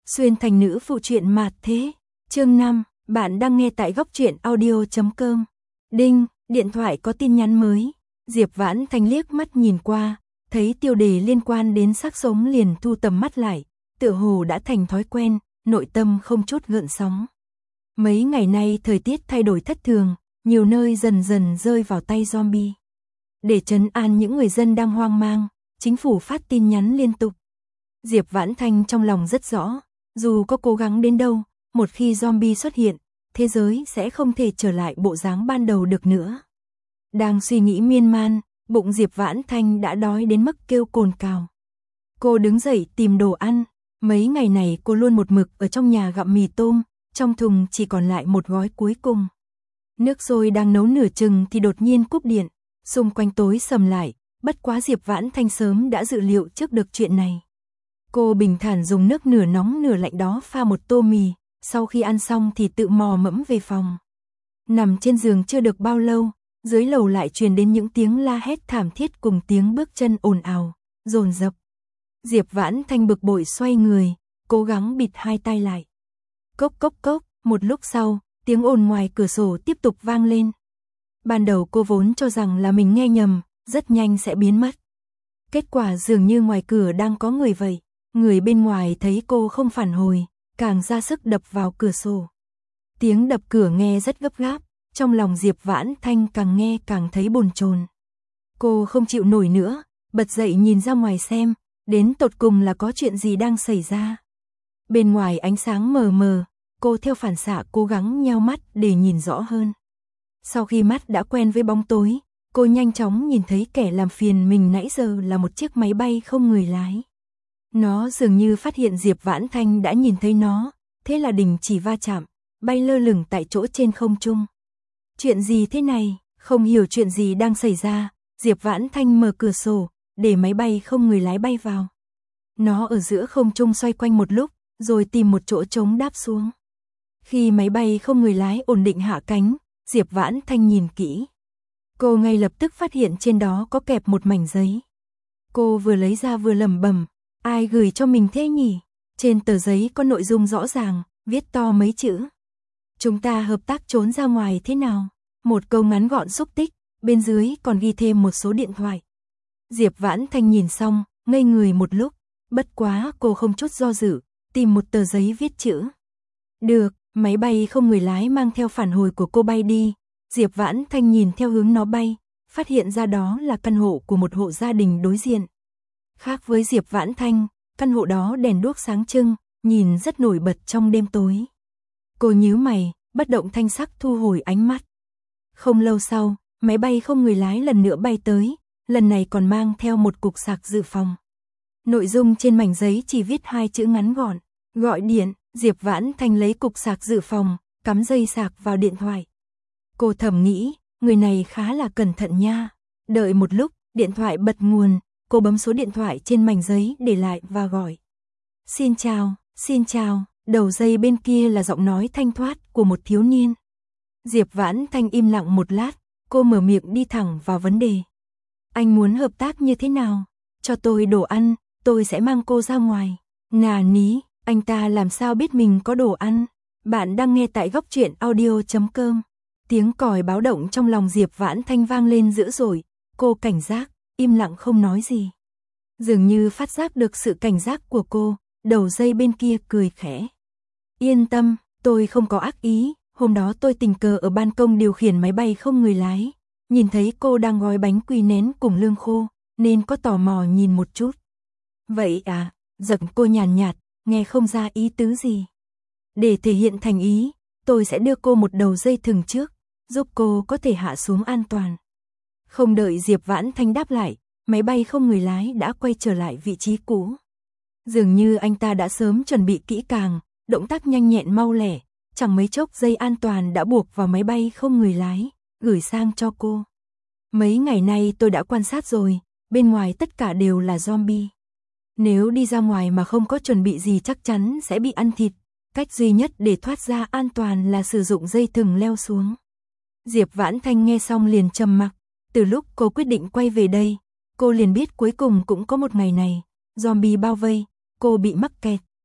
Xuyên thành nữ phụ truyện mạt thế. Chương 5, bạn đang nghe tại góc truyện audio.com. Đinh, điện thoại có tin nhắn mới. Diệp Vãn Thanh liếc mắt nhìn qua, thấy tiêu đề liên quan đến xác sống liền thu tầm mắt lại, tựa hồ đã thành thói quen, nội tâm không chút gợn sóng. Mấy ngày nay thời tiết thay đổi thất thường, nhiều nơi dần dần rơi vào tay zombie. Để trấn an những người dân đang hoang mang, chính phủ phát tin nhắn liên tục. Diệp Vãn Thanh trong lòng rất rõ, dù có cố gắng đến đâu, một khi zombie xuất hiện, thế giới sẽ không thể trở lại bộ dáng ban đầu được nữa. Đang suy nghĩ miên man, bụng Diệp Vãn Thanh đã đói đến mức kêu cồn cào. Cô đứng dậy tìm đồ ăn, mấy ngày này cô luôn một mực ở trong nhà gặm mì tôm, trong thùng chỉ còn lại một gói cuối cùng. Nước sôi đang nấu nửa chừng thì đột nhiên cúp điện, xung quanh tối sầm lại, bất quá Diệp Vãn Thanh sớm đã dự liệu trước được chuyện này. Cô bình thản dùng nước nửa nóng nửa lạnh đó pha một tô mì, sau khi ăn xong thì tự mò mẫm về phòng. Nằm trên giường chưa được bao lâu, dưới lầu lại truyền đến những tiếng la hét thảm thiết cùng tiếng bước chân ồn ào, dồn dập. Diệp Vãn Thanh bực bội xoay người, cố gắng bịt hai tai lại. Cốc cốc cốc, một lúc sau, tiếng ồn ngoài cửa sổ tiếp tục vang lên. Ban đầu cô vốn cho rằng là mình nghe nhầm, rất nhanh sẽ biến mất. Kết quả dường như ngoài cửa đang có người vậy. Người bên ngoài thấy cô không phản hồi, càng ra sức đập vào cửa sổ. Tiếng đập cửa nghe rất gấp gáp, trong lòng Diệp Vãn Thanh càng nghe càng thấy bồn chồn. Cô không chịu nổi nữa, bật dậy nhìn ra ngoài xem, đến tột cùng là có chuyện gì đang xảy ra. Bên ngoài ánh sáng mờ mờ, cô theo phản xạ cố gắng nheo mắt để nhìn rõ hơn. Sau khi mắt đã quen với bóng tối, cô nhanh chóng nhìn thấy kẻ làm phiền mình nãy giờ là một chiếc máy bay không người lái. Nó dường như phát hiện Diệp Vãn Thanh đã nhìn thấy nó, thế là đình chỉ va chạm, bay lơ lửng tại chỗ trên không trung. Chuyện gì thế này, không hiểu chuyện gì đang xảy ra, Diệp Vãn Thanh mở cửa sổ, để máy bay không người lái bay vào. Nó ở giữa không trung xoay quanh một lúc, rồi tìm một chỗ trống đáp xuống. Khi máy bay không người lái ổn định hạ cánh, Diệp Vãn Thanh nhìn kỹ. Cô ngay lập tức phát hiện trên đó có kẹp một mảnh giấy. Cô vừa lấy ra vừa lẩm bẩm, ai gửi cho mình thế nhỉ? Trên tờ giấy có nội dung rõ ràng, viết to mấy chữ. Chúng ta hợp tác trốn ra ngoài thế nào? Một câu ngắn gọn xúc tích, bên dưới còn ghi thêm một số điện thoại. Diệp Vãn Thanh nhìn xong, ngây người một lúc, bất quá cô không chút do dự, tìm một tờ giấy viết chữ. Được, máy bay không người lái mang theo phản hồi của cô bay đi. Diệp Vãn Thanh nhìn theo hướng nó bay, phát hiện ra đó là căn hộ của một hộ gia đình đối diện. Khác với Diệp Vãn Thanh, căn hộ đó đèn đuốc sáng trưng, nhìn rất nổi bật trong đêm tối. Cô nhíu mày, bất động thanh sắc thu hồi ánh mắt. Không lâu sau, máy bay không người lái lần nữa bay tới, lần này còn mang theo một cục sạc dự phòng. Nội dung trên mảnh giấy chỉ viết hai chữ ngắn gọn, gọi điện. Diệp Vãn Thanh lấy cục sạc dự phòng, cắm dây sạc vào điện thoại. Cô thầm nghĩ, người này khá là cẩn thận nha. Đợi một lúc, điện thoại bật nguồn, cô bấm số điện thoại trên mảnh giấy để lại và gọi. Xin chào, đầu dây bên kia là giọng nói thanh thoát của một thiếu niên. Diệp Vãn Thanh im lặng một lát, cô mở miệng đi thẳng vào vấn đề. Anh muốn hợp tác như thế nào? Cho tôi đồ ăn, tôi sẽ mang cô ra ngoài. Nà ní, anh ta làm sao biết mình có đồ ăn? Bạn đang nghe tại góc truyện audio.com. Tiếng còi báo động trong lòng Diệp Vãn Thanh vang lên dữ dội, cô cảnh giác, im lặng không nói gì. Dường như phát giác được sự cảnh giác của cô, đầu dây bên kia cười khẽ. Yên tâm, tôi không có ác ý, hôm đó tôi tình cờ ở ban công điều khiển máy bay không người lái, nhìn thấy cô đang gói bánh quy nén cùng lương khô, nên có tò mò nhìn một chút. Vậy à, giọng cô nhàn nhạt, nghe không ra ý tứ gì. Để thể hiện thành ý, tôi sẽ đưa cô một đầu dây thừng trước, giúp cô có thể hạ xuống an toàn. Không đợi Diệp Vãn Thanh đáp lại, máy bay không người lái đã quay trở lại vị trí cũ. Dường như anh ta đã sớm chuẩn bị kỹ càng, động tác nhanh nhẹn mau lẻ, chẳng mấy chốc dây an toàn đã buộc vào máy bay không người lái, gửi sang cho cô. Mấy ngày nay tôi đã quan sát rồi, bên ngoài tất cả đều là zombie. Nếu đi ra ngoài mà không có chuẩn bị gì chắc chắn sẽ bị ăn thịt, cách duy nhất để thoát ra an toàn là sử dụng dây thừng leo xuống. Diệp Vãn Thanh nghe xong liền trầm mặc, từ lúc cô quyết định quay về đây, cô liền biết cuối cùng cũng có một ngày này, zombie bao vây, cô bị mắc kẹt.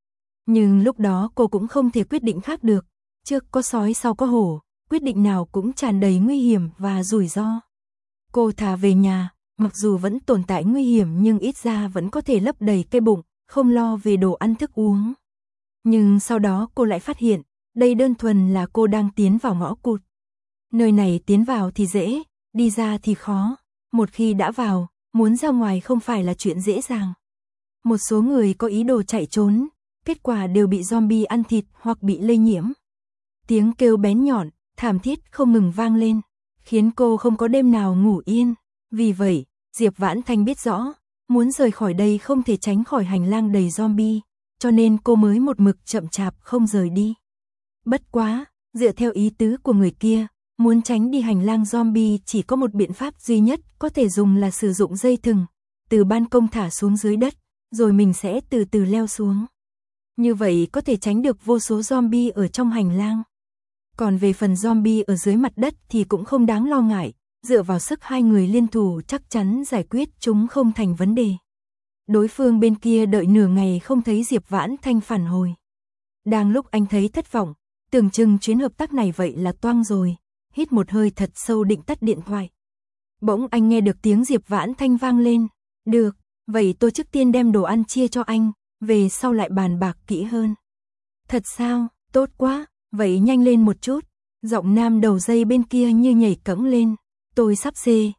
Nhưng lúc đó cô cũng không thể quyết định khác được, trước có sói sau có hổ, quyết định nào cũng tràn đầy nguy hiểm và rủi ro. Cô thà về nhà, mặc dù vẫn tồn tại nguy hiểm nhưng ít ra vẫn có thể lấp đầy cái bụng, không lo về đồ ăn thức uống. Nhưng sau đó cô lại phát hiện, đây đơn thuần là cô đang tiến vào ngõ cụt. Nơi này tiến vào thì dễ, đi ra thì khó. Một khi đã vào, muốn ra ngoài không phải là chuyện dễ dàng. Một số người có ý đồ chạy trốn, kết quả đều bị zombie ăn thịt hoặc bị lây nhiễm. Tiếng kêu bén nhọn, thảm thiết không ngừng vang lên, khiến cô không có đêm nào ngủ yên. Vì vậy, Diệp Vãn Thanh biết rõ, muốn rời khỏi đây không thể tránh khỏi hành lang đầy zombie, cho nên cô mới một mực chậm chạp không rời đi. Bất quá, dựa theo ý tứ của người kia, muốn tránh đi hành lang zombie chỉ có một biện pháp duy nhất có thể dùng là sử dụng dây thừng, từ ban công thả xuống dưới đất, rồi mình sẽ từ từ leo xuống. Như vậy có thể tránh được vô số zombie ở trong hành lang. Còn về phần zombie ở dưới mặt đất thì cũng không đáng lo ngại, dựa vào sức hai người liên thủ chắc chắn giải quyết chúng không thành vấn đề. Đối phương bên kia đợi nửa ngày không thấy Diệp Vãn Thanh phản hồi. Đang lúc anh thấy thất vọng, tưởng chừng chuyến hợp tác này vậy là toang rồi, hít một hơi thật sâu định tắt điện thoại. Bỗng anh nghe được tiếng Diệp Vãn Thanh vang lên, được, vậy tôi trước tiên đem đồ ăn chia cho anh, về sau lại bàn bạc kỹ hơn. Thật sao, tốt quá, vậy nhanh lên một chút, giọng nam đầu dây bên kia như nhảy cẫng lên, tôi sắp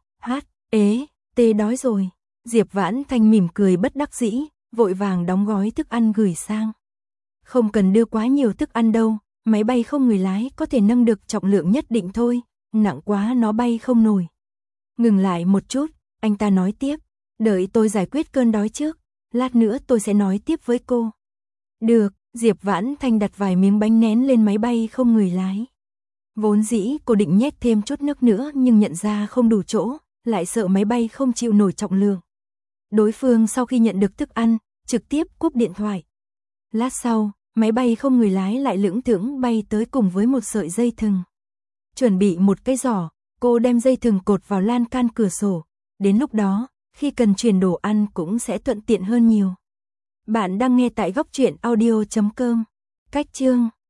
đói rồi. Diệp Vãn Thanh mỉm cười bất đắc dĩ, vội vàng đóng gói thức ăn gửi sang. Không cần đưa quá nhiều thức ăn đâu, máy bay không người lái có thể nâng được trọng lượng nhất định thôi, nặng quá nó bay không nổi. Ngừng lại một chút, anh ta nói tiếp, đợi tôi giải quyết cơn đói trước, lát nữa tôi sẽ nói tiếp với cô. Được, Diệp Vãn Thanh đặt vài miếng bánh nén lên máy bay không người lái. Vốn dĩ cô định nhét thêm chút nước nữa nhưng nhận ra không đủ chỗ, lại sợ máy bay không chịu nổi trọng lượng. Đối phương sau khi nhận được thức ăn, trực tiếp cúp điện thoại. Lát sau, máy bay không người lái lại lững thững bay tới cùng với một sợi dây thừng. Chuẩn bị một cái giỏ, cô đem dây thừng cột vào lan can cửa sổ. Đến lúc đó, khi cần chuyển đồ ăn cũng sẽ thuận tiện hơn nhiều. Bạn đang nghe tại góc truyện audio.com. Cách chương